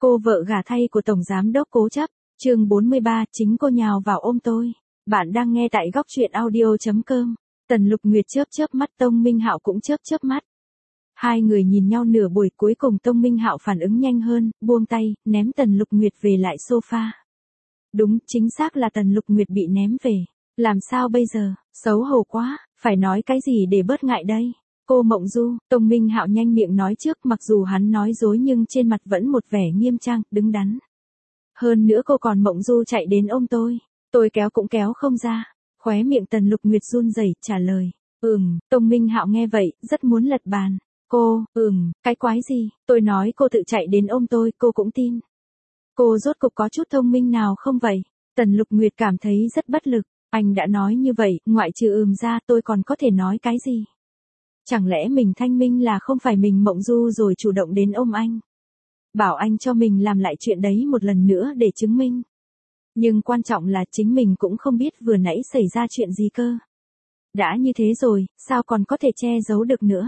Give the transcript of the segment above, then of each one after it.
Cô vợ gả thay của Tổng Giám đốc Cố Chấp, chương 43, chính cô nhào vào ôm tôi. Bạn đang nghe tại góc truyện audio.com. Tần Lục Nguyệt chớp chớp mắt, Tông Minh Hạo cũng chớp chớp mắt. Hai người nhìn nhau nửa buổi, cuối cùng Tông Minh Hạo phản ứng nhanh hơn, buông tay, ném Tần Lục Nguyệt về lại sofa. Đúng, chính xác là Tần Lục Nguyệt bị ném về. Làm sao bây giờ, xấu hổ quá, phải nói cái gì để bớt ngại đây? Cô Mộng Du, Tông Minh Hạo nhanh miệng nói trước, mặc dù hắn nói dối nhưng trên mặt vẫn một vẻ nghiêm trang, đứng đắn. Hơn nữa cô còn Mộng Du chạy đến ôm tôi kéo cũng kéo không ra. Khóe miệng Tần Lục Nguyệt run rẩy trả lời, Tông Minh Hạo nghe vậy, rất muốn lật bàn. Cô, cái quái gì, tôi nói cô tự chạy đến ôm tôi, cô cũng tin. Cô rốt cục có chút thông minh nào không vậy? Tần Lục Nguyệt cảm thấy rất bất lực, anh đã nói như vậy, ngoại trừ ra tôi còn có thể nói cái gì? Chẳng lẽ mình thanh minh là không phải mình Mộng Du rồi chủ động đến ôm anh? Bảo anh cho mình làm lại chuyện đấy một lần nữa để chứng minh. Nhưng quan trọng là chính mình cũng không biết vừa nãy xảy ra chuyện gì cơ. Đã như thế rồi, sao còn có thể che giấu được nữa?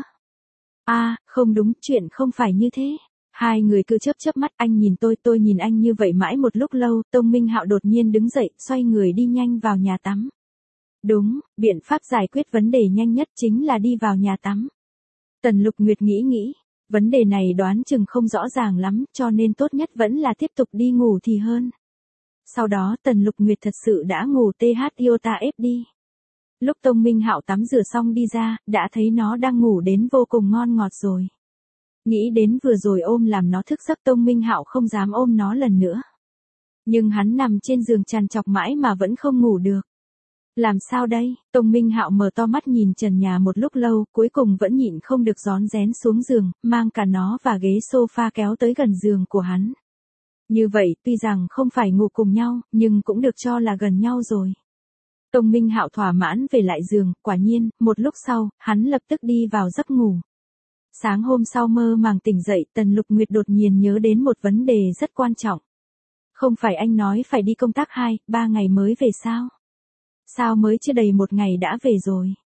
Không đúng, chuyện không phải như thế. Hai người cứ chớp chớp mắt, anh nhìn tôi nhìn anh như vậy mãi một lúc lâu, Tông Minh Hạo đột nhiên đứng dậy, xoay người đi nhanh vào nhà tắm. Đúng, biện pháp giải quyết vấn đề nhanh nhất chính là đi vào nhà tắm. Tần Lục Nguyệt nghĩ, vấn đề này đoán chừng không rõ ràng lắm, cho nên tốt nhất vẫn là tiếp tục đi ngủ thì hơn. Sau đó Tần Lục Nguyệt thật sự đã ngủ THIOTA đi. Lúc Tông Minh Hạo tắm rửa xong đi ra, đã thấy nó đang ngủ đến vô cùng ngon ngọt rồi. Nghĩ đến vừa rồi ôm làm nó thức giấc, Tông Minh Hạo không dám ôm nó lần nữa. Nhưng hắn nằm trên giường trằn trọc mãi mà vẫn không ngủ được. Làm sao đây? Tông Minh Hạo mở to mắt nhìn trần nhà một lúc lâu, cuối cùng vẫn nhịn không được rón rén xuống giường, mang cả nó và ghế sofa kéo tới gần giường của hắn. Như vậy, tuy rằng không phải ngủ cùng nhau, nhưng cũng được cho là gần nhau rồi. Tông Minh Hạo thỏa mãn về lại giường, quả nhiên, một lúc sau, hắn lập tức đi vào giấc ngủ. Sáng hôm sau mơ màng tỉnh dậy, Tần Lục Nguyệt đột nhiên nhớ đến một vấn đề rất quan trọng. Không phải anh nói phải đi công tác 2-3 ngày mới về sao? Sao mới chưa đầy một ngày đã về rồi?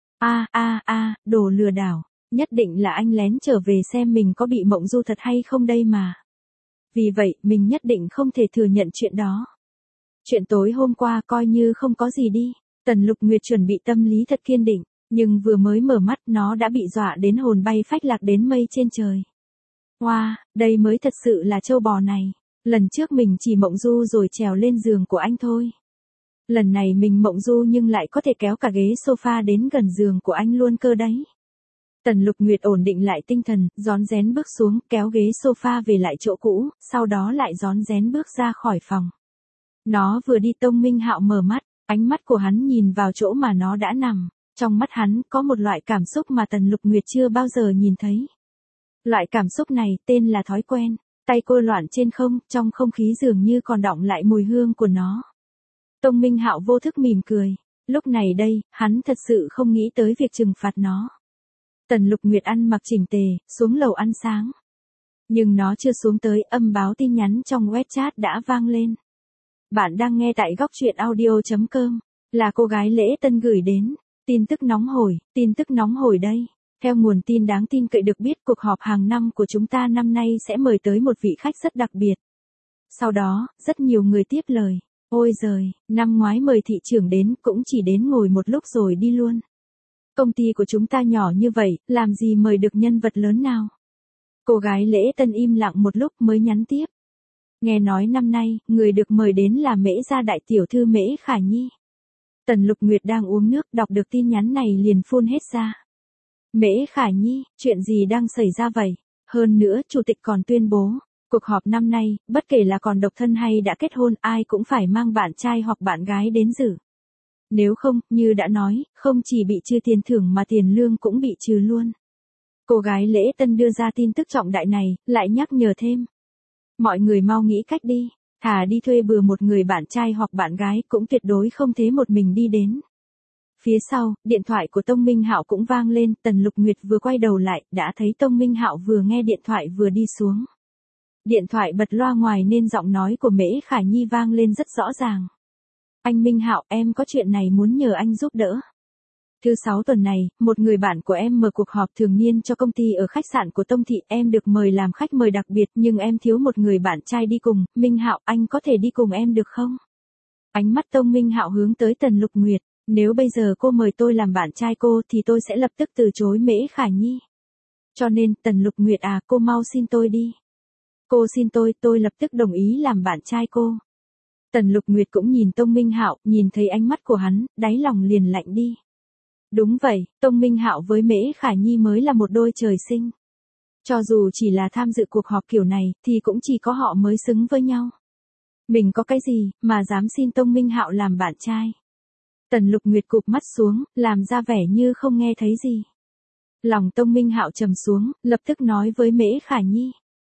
Đồ lừa đảo, nhất định là anh lén trở về xem mình có bị Mộng Du thật hay không đây mà. Vì vậy, mình nhất định không thể thừa nhận chuyện đó. Chuyện tối hôm qua coi như không có gì đi. Tần Lục Nguyệt chuẩn bị tâm lý thật kiên định, nhưng vừa mới mở mắt nó đã bị dọa đến hồn bay phách lạc đến mây trên trời. Wow, đây mới thật sự là trâu bò này. Lần trước mình chỉ Mộng Du rồi trèo lên giường của anh thôi. Lần này mình Mộng Du nhưng lại có thể kéo cả ghế sofa đến gần giường của anh luôn cơ đấy. Tần Lục Nguyệt ổn định lại tinh thần, rón rén bước xuống, kéo ghế sofa về lại chỗ cũ, sau đó lại rón rén bước ra khỏi phòng. Nó vừa đi, Tông Minh Hạo mở mắt, ánh mắt của hắn nhìn vào chỗ mà nó đã nằm. Trong mắt hắn có một loại cảm xúc mà Tần Lục Nguyệt chưa bao giờ nhìn thấy. Loại cảm xúc này tên là thói quen. Tay cô loạn trên không, trong không khí dường như còn đọng lại mùi hương của nó. Tông Minh Hạo vô thức mỉm cười. Lúc này đây, hắn thật sự không nghĩ tới việc trừng phạt nó. Tần Lục Nguyệt ăn mặc chỉnh tề, xuống lầu ăn sáng. Nhưng nó chưa xuống tới, âm báo tin nhắn trong WeChat đã vang lên. Bạn đang nghe tại góc truyện audio.com. Là cô gái Lễ Tân gửi đến. Tin tức nóng hổi đây. Theo nguồn tin đáng tin cậy được biết, cuộc họp hàng năm của chúng ta năm nay sẽ mời tới một vị khách rất đặc biệt. Sau đó, rất nhiều người tiếp lời. Ôi giời, năm ngoái mời thị trưởng đến cũng chỉ đến ngồi một lúc rồi đi luôn. Công ty của chúng ta nhỏ như vậy, làm gì mời được nhân vật lớn nào? Cô gái Lễ Tân im lặng một lúc mới nhắn tiếp. Nghe nói năm nay, người được mời đến là Mễ gia đại tiểu thư Mễ Khả Nhi. Tần Lục Nguyệt đang uống nước, đọc được tin nhắn này liền phun hết ra. Mễ Khả Nhi, chuyện gì đang xảy ra vậy? Hơn nữa, chủ tịch còn tuyên bố, cuộc họp năm nay, bất kể là còn độc thân hay đã kết hôn, ai cũng phải mang bạn trai hoặc bạn gái đến dự. Nếu không, như đã nói, không chỉ bị trừ tiền thưởng mà tiền lương cũng bị trừ luôn. Cô gái Lễ Tân đưa ra tin tức trọng đại này, lại nhắc nhở thêm. Mọi người mau nghĩ cách đi, thà đi thuê bừa một người bạn trai hoặc bạn gái cũng tuyệt đối không thế một mình đi đến. Phía sau, điện thoại của Tông Minh Hạo cũng vang lên, Tần Lục Nguyệt vừa quay đầu lại, đã thấy Tông Minh Hạo vừa nghe điện thoại vừa đi xuống. Điện thoại bật loa ngoài nên giọng nói của Mễ Khả Nhi vang lên rất rõ ràng. Anh Minh Hạo, em có chuyện này muốn nhờ anh giúp đỡ. Thứ sáu tuần này, một người bạn của em mở cuộc họp thường niên cho công ty ở khách sạn của Tông Thị, em được mời làm khách mời đặc biệt nhưng em thiếu một người bạn trai đi cùng, Minh Hạo, anh có thể đi cùng em được không? Ánh mắt Tông Minh Hạo hướng tới Tần Lục Nguyệt, nếu bây giờ cô mời tôi làm bạn trai cô thì tôi sẽ lập tức từ chối Mễ Khả Nhi. Cho nên, Tần Lục Nguyệt à, cô mau xin tôi đi. Cô xin tôi lập tức đồng ý làm bạn trai cô. Tần Lục Nguyệt cũng nhìn Tông Minh Hạo, nhìn thấy ánh mắt của hắn, đáy lòng liền lạnh đi. Đúng vậy, Tông Minh Hạo với Mễ Khả Nhi mới là một đôi trời sinh. Cho dù chỉ là tham dự cuộc họp kiểu này, thì cũng chỉ có họ mới xứng với nhau. Mình có cái gì, mà dám xin Tông Minh Hạo làm bạn trai? Tần Lục Nguyệt cụp mắt xuống, làm ra vẻ như không nghe thấy gì. Lòng Tông Minh Hạo trầm xuống, lập tức nói với Mễ Khả Nhi.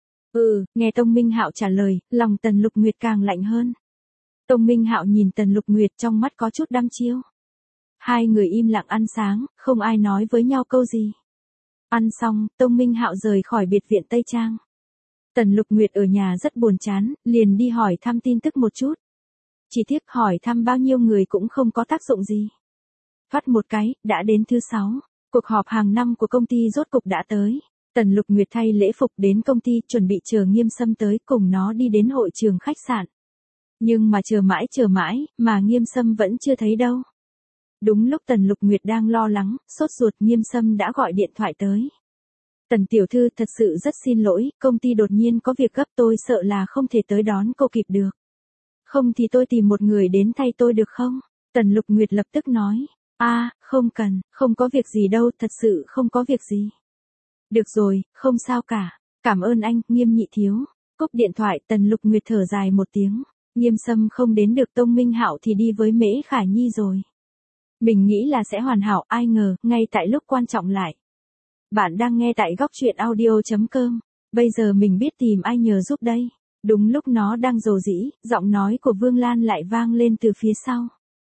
Nghe Tông Minh Hạo trả lời, lòng Tần Lục Nguyệt càng lạnh hơn. Tông Minh Hạo nhìn Tần Lục Nguyệt trong mắt có chút đăm chiêu. Hai người im lặng ăn sáng, không ai nói với nhau câu gì. Ăn xong, Tông Minh Hạo rời khỏi biệt viện Tây Trang. Tần Lục Nguyệt ở nhà rất buồn chán, liền đi hỏi thăm tin tức một chút. Chỉ tiếc hỏi thăm bao nhiêu người cũng không có tác dụng gì. Thoát một cái, đã đến thứ 6. Cuộc họp hàng năm của công ty rốt cục đã tới. Tần Lục Nguyệt thay lễ phục đến công ty chuẩn bị chờ Nghiêm Sâm tới cùng nó đi đến hội trường khách sạn. Nhưng mà chờ mãi, mà Nghiêm Sâm vẫn chưa thấy đâu. Đúng lúc Tần Lục Nguyệt đang lo lắng, sốt ruột, Nghiêm Sâm đã gọi điện thoại tới. Tần tiểu thư, thật sự rất xin lỗi, công ty đột nhiên có việc gấp, tôi sợ là không thể tới đón cô kịp được. Không thì tôi tìm một người đến thay tôi được không? Tần Lục Nguyệt lập tức nói. Không cần, không có việc gì đâu, thật sự không có việc gì. Được rồi, không sao cả. Cảm ơn anh, Nghiêm nhị thiếu. Cúp điện thoại, Tần Lục Nguyệt thở dài một tiếng. Nghiêm Sâm không đến được Tông Minh Hạo thì đi với Mễ Khả Nhi rồi. Mình nghĩ là sẽ hoàn hảo, ai ngờ, ngay tại lúc quan trọng lại. Bạn đang nghe tại góc truyện audio.com. Bây giờ mình biết tìm ai nhờ giúp đây. Đúng lúc nó đang rầu rĩ, giọng nói của Vương Lan lại vang lên từ phía sau.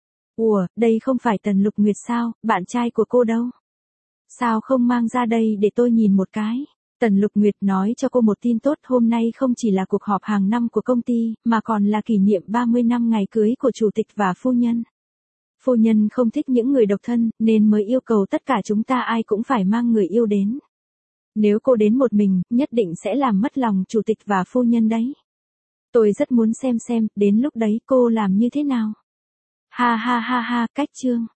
Ủa, đây không phải Tần Lục Nguyệt sao, bạn trai của cô đâu? Sao không mang ra đây để tôi nhìn một cái? Tần Lục Nguyệt nói cho cô một tin tốt, hôm nay không chỉ là cuộc họp hàng năm của công ty, mà còn là kỷ niệm 30 năm ngày cưới của chủ tịch và phu nhân. Phu nhân không thích những người độc thân, nên mới yêu cầu tất cả chúng ta ai cũng phải mang người yêu đến. Nếu cô đến một mình, nhất định sẽ làm mất lòng chủ tịch và phu nhân đấy. Tôi rất muốn xem, đến lúc đấy cô làm như thế nào. Ha, cách chương.